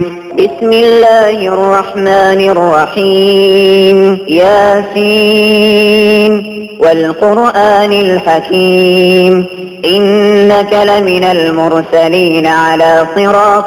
بسم الله الرحمن الرحيم. ياسين والقرآن الحكيم إنك لمن المرسلين على صراط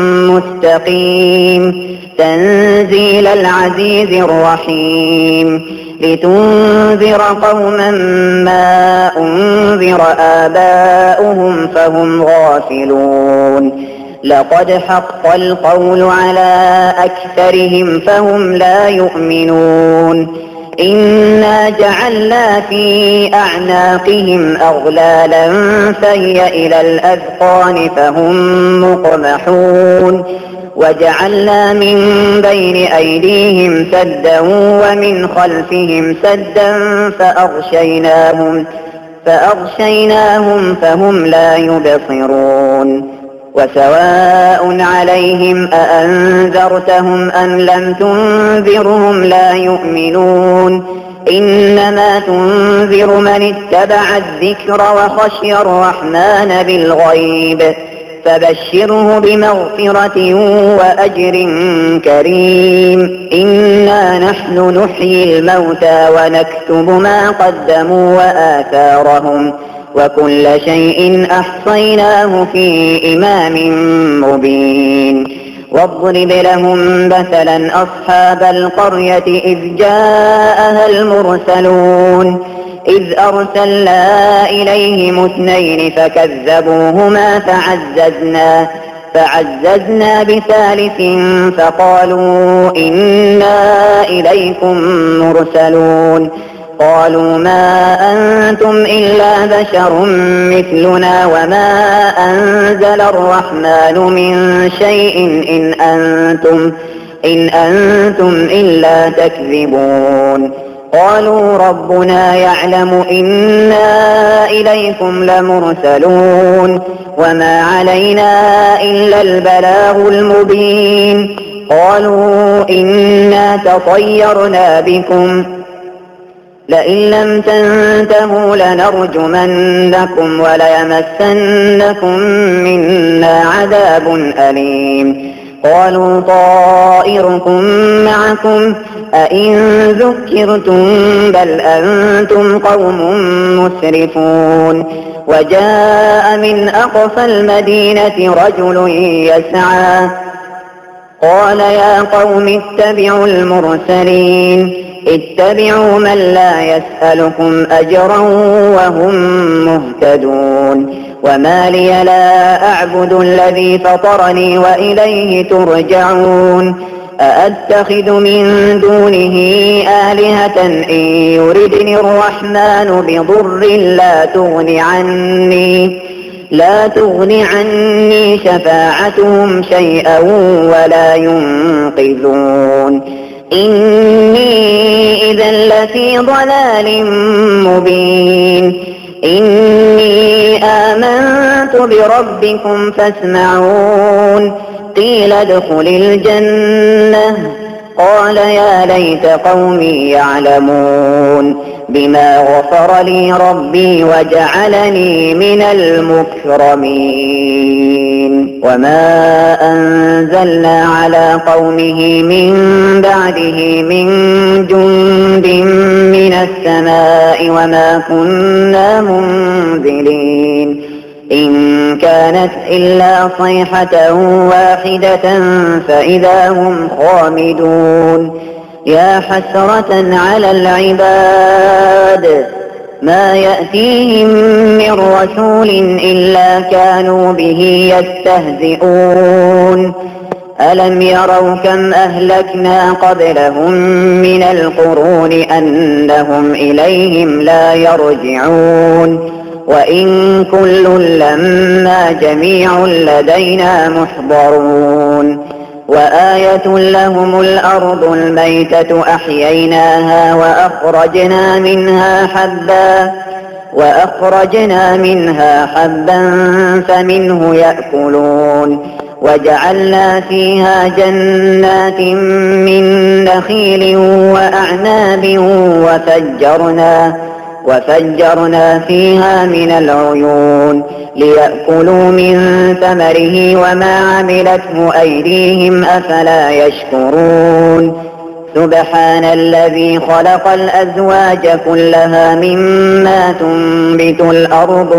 مستقيم تنزيل العزيز الرحيم لتنذر قوما ما أنذر آباؤهم فهم غافلون لقد حق القول على أكثرهم فهم لا يؤمنون إنا جعلنا في أعناقهم أغلالا فهي إلى الأذقان فهم مقمحون وجعلنا من بين أيديهم سدا ومن خلفهم سدا فأغشيناهم فهم لا يبصرون وسواء عليهم أأنذرتهم أم لم تنذرهم لا يؤمنون إنما تنذر من اتبع الذكر وخشي الرحمن بالغيب فبشره بمغفرة وأجر كريم إنا نحن نحيي الموتى ونكتب ما قدموا وآثارهم وكل شيء أحصيناه في إمام مبين واضرب لهم مثلا أصحاب القرية إذ جاءها المرسلون إذ أرسلنا إليهم 2 فكذبوهما فعززنا بثالث فقالوا إنا إليكم مرسلون قالوا ما أنتم إلا بشر مثلنا وما أنزل الرحمن من شيء إن أنتم إلا تكذبون قالوا ربنا يعلم إنا إليكم لمرسلون وما علينا إلا البلاغ المبين قالوا إنا تطيرنا بكم لئن لم تنتهوا لنرجمنكم وليمسنكم منا عذاب أليم قالوا طائركم معكم أئن ذكرتم بل أنتم قوم مسرفون وجاء من أقصى المدينة رجل يسعى قال يا قوم اتبعوا المرسلين اتبعوا من لا يسألكم أجرا وهم مهتدون وما لي لا أعبد الذي فطرني وإليه ترجعون أأتخذ من دونه آلهة إن يردني الرحمن بضر لا تغن عني شفاعتهم شيئا ولا ينقذون إني إذا لفي ضلال مبين إني آمنت بربكم فاسمعون قيل ادخل الجنة قال يا ليت قومي يعلمون بما غفر لي ربي وجعلني من المكرمين وما أنزلنا على قومه من بعده من جند من السماء وما كنا منزلين إن كانت إلا صيحة واحدة فإذا هم خامدون يا حسرة على العباد ما يأتيهم من رسول إلا كانوا به يستهزئون ألم يروا كم أهلكنا قبلهم من القرون أنهم إليهم لا يرجعون وإن كل لما جميع لدينا محضرون وآية لهم الأرض الميتة أحييناها وأخرجنا منها حبا فمنه يأكلون وجعلنا فيها جنات من نخيل وأعناب وفجرنا فيها من العيون ليأكلوا من ثمره وما عملته أيديهم أفلا يشكرون سبحان الذي خلق الأزواج كلها مما تنبت الأرض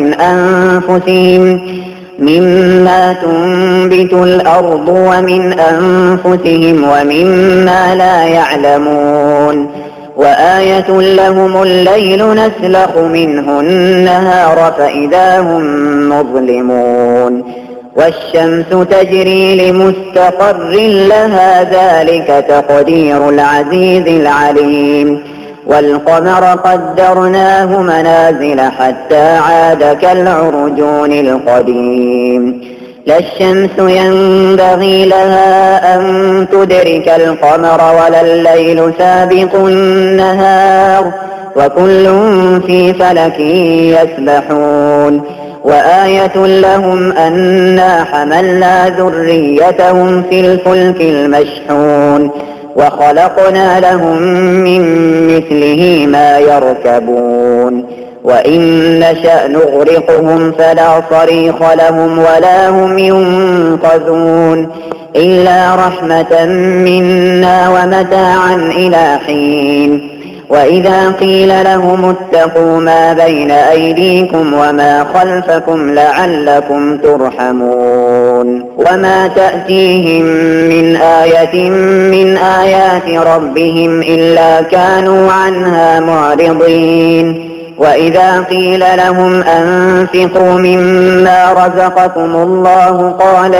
ومن أنفسهم ومما لا يعلمون وآية لهم الليل نسلخ منه النهار فإذا هم مظلمون والشمس تجري لمستقر لها ذلك تقدير العزيز العليم والقمر قدرناه منازل حتى عاد كالعرجون القديم لا الشمس ينبغي لها أن تدرك القمر ولا الليل سابق النهار وكل في فلك يسبحون وآية لهم أنا حملنا ذريتهم في الفلك المشحون وخلقنا لهم من مثله ما يركبون وإن نشأ نغرقهم فلا صريخ لهم ولا هم ينقذون إلا رحمة منا ومتاعا إلى حين وإذا قيل لهم اتقوا ما بين أيديكم وما خلفكم لعلكم ترحمون وما تأتيهم من آية من آيات ربهم إلا كانوا عنها معرضين وإذا قيل لهم أنفقوا مما رزقكم الله قال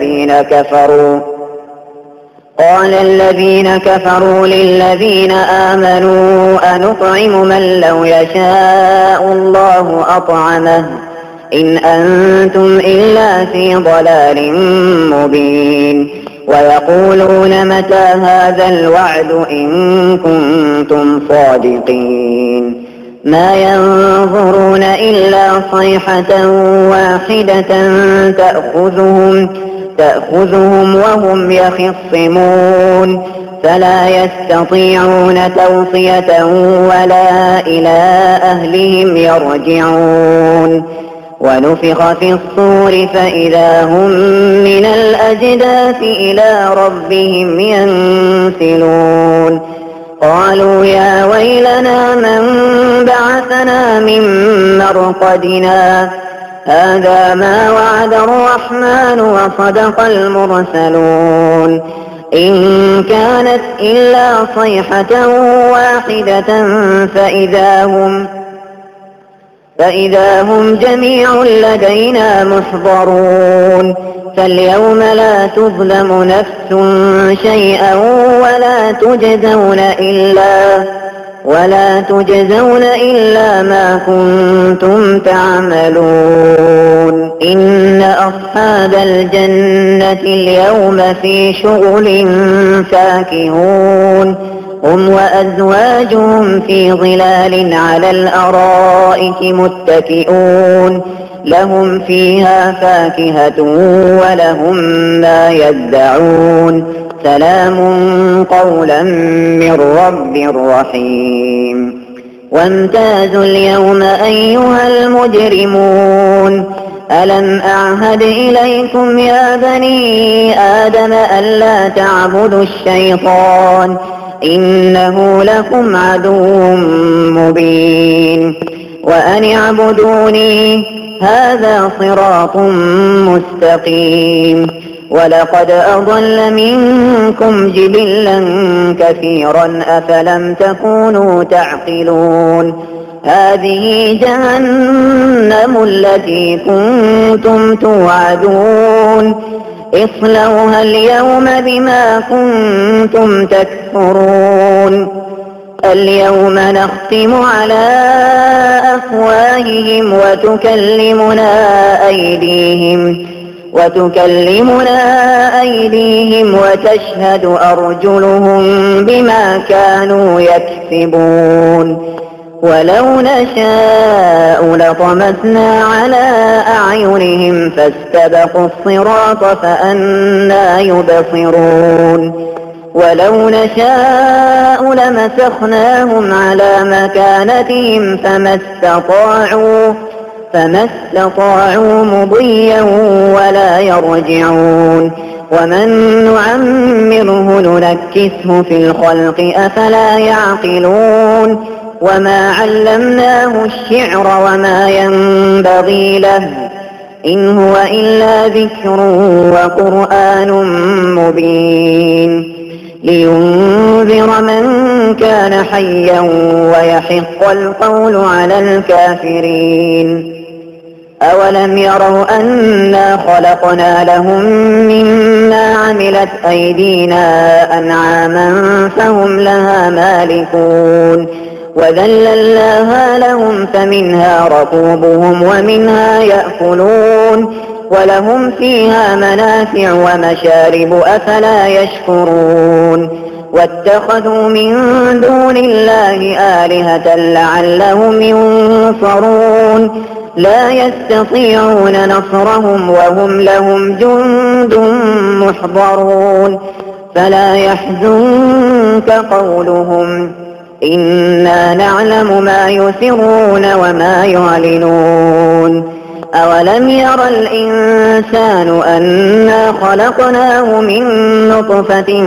الذين كفروا للذين آمنوا أنطعم من لو يشاء الله أطعمه إن أنتم إلا في ضلال مبين ويقولون متى هذا الوعد إن كنتم صادقين ما ينظرون إلا صيحة واحدة تأخذهم وهم يخصمون فلا يستطيعون توصية ولا إلى أهلهم يرجعون ونفخ في الصور فإذا هم من الأجداث إلى ربهم ينسلون قالوا يا ويلنا من بعثنا من مرقدنا هذا ما وعد الرحمن وصدق المرسلون إن كانت إلا صيحة واحدة فإذا هم جميع لدينا محضرون فاليوم لا تظلم نفس شيئا ولا تجزون إلا ما كنتم تعملون إن أصحاب الجنة اليوم في شغل فاكهون هم وأزواجهم في ظلال على الأرائك متكئون لهم فيها فاكهة ولهم ما يدعون سلام قولا من رب رحيم وامتازوا اليوم أيها المجرمون ألم أعهد إليكم يا بني آدم ألا تعبدوا الشيطان إنه لكم عدو مبين وأن اعبدوني هذا صراط مستقيم ولقد أضل منكم جبلا كثيرا أفلم تكونوا تعقلون هذه جهنم التي كنتم توعدون اصلوها اليوم بما كنتم تكفرون اليوم نختم على أفواههم وتكلمنا أيديهم وتشهد أرجلهم بما كانوا يكسبون ولو نشاء لطمسنا على أعينهم فاستبقوا الصراط فأنى يبصرون ولو نشاء لمسخناهم على مكانتهم فما استطاعوا مضيا ولا يرجعون. ومن نعمره ننكسه في الخلق أفلا يعقلون. وما علمناه الشعر وما ينبغي له إن هو إلا ذكر وقرآن مبين لينذر من كان حيا ويحق القول على الكافرين. أولم يروا أنا خلقنا لهم مما عملت أيدينا أنعاما فهم لها مالكون وذللناها لهم فمنها ركوبهم ومنها يأكلون ولهم فيها منافع ومشارب أفلا يشكرون. واتخذوا من دون الله آلهة لعلهم ينصرون لا يستطيعون نصرهم وهم لهم جند محضرون. فلا يحزنك قولهم إنا نعلم ما يسرون وما يعلنون. أولم ير الإنسان أنا خلقناه من نطفة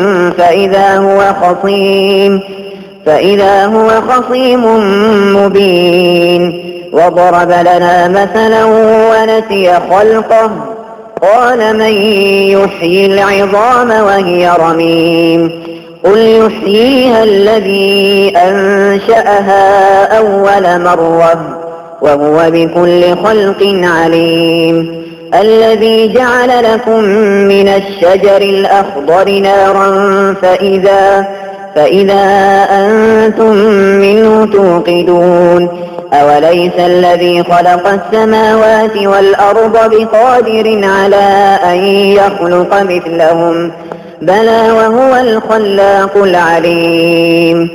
فإذا هو خصيم مبين وضرب لنا مثلا ونسي خلقه قال من يحيي العظام وهي رميم قل يحييها الذي أنشأها أول مرة وهو بكل خلق عليم. الذي جعل لكم من الشجر الأخضر نارا فإذا أنتم منه توقدون. أوليس الذي خلق السماوات والأرض بقادر على أن يخلق مثلهم بلى وهو الخلاق العليم.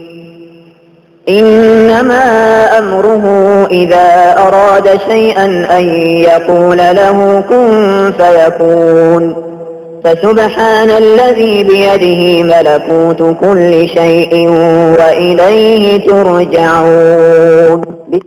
إنما أمره إذا أراد شيئا أن يقول له كن فيكون. فسبحان الذي بيده ملكوت كل شيء وإليه ترجعون.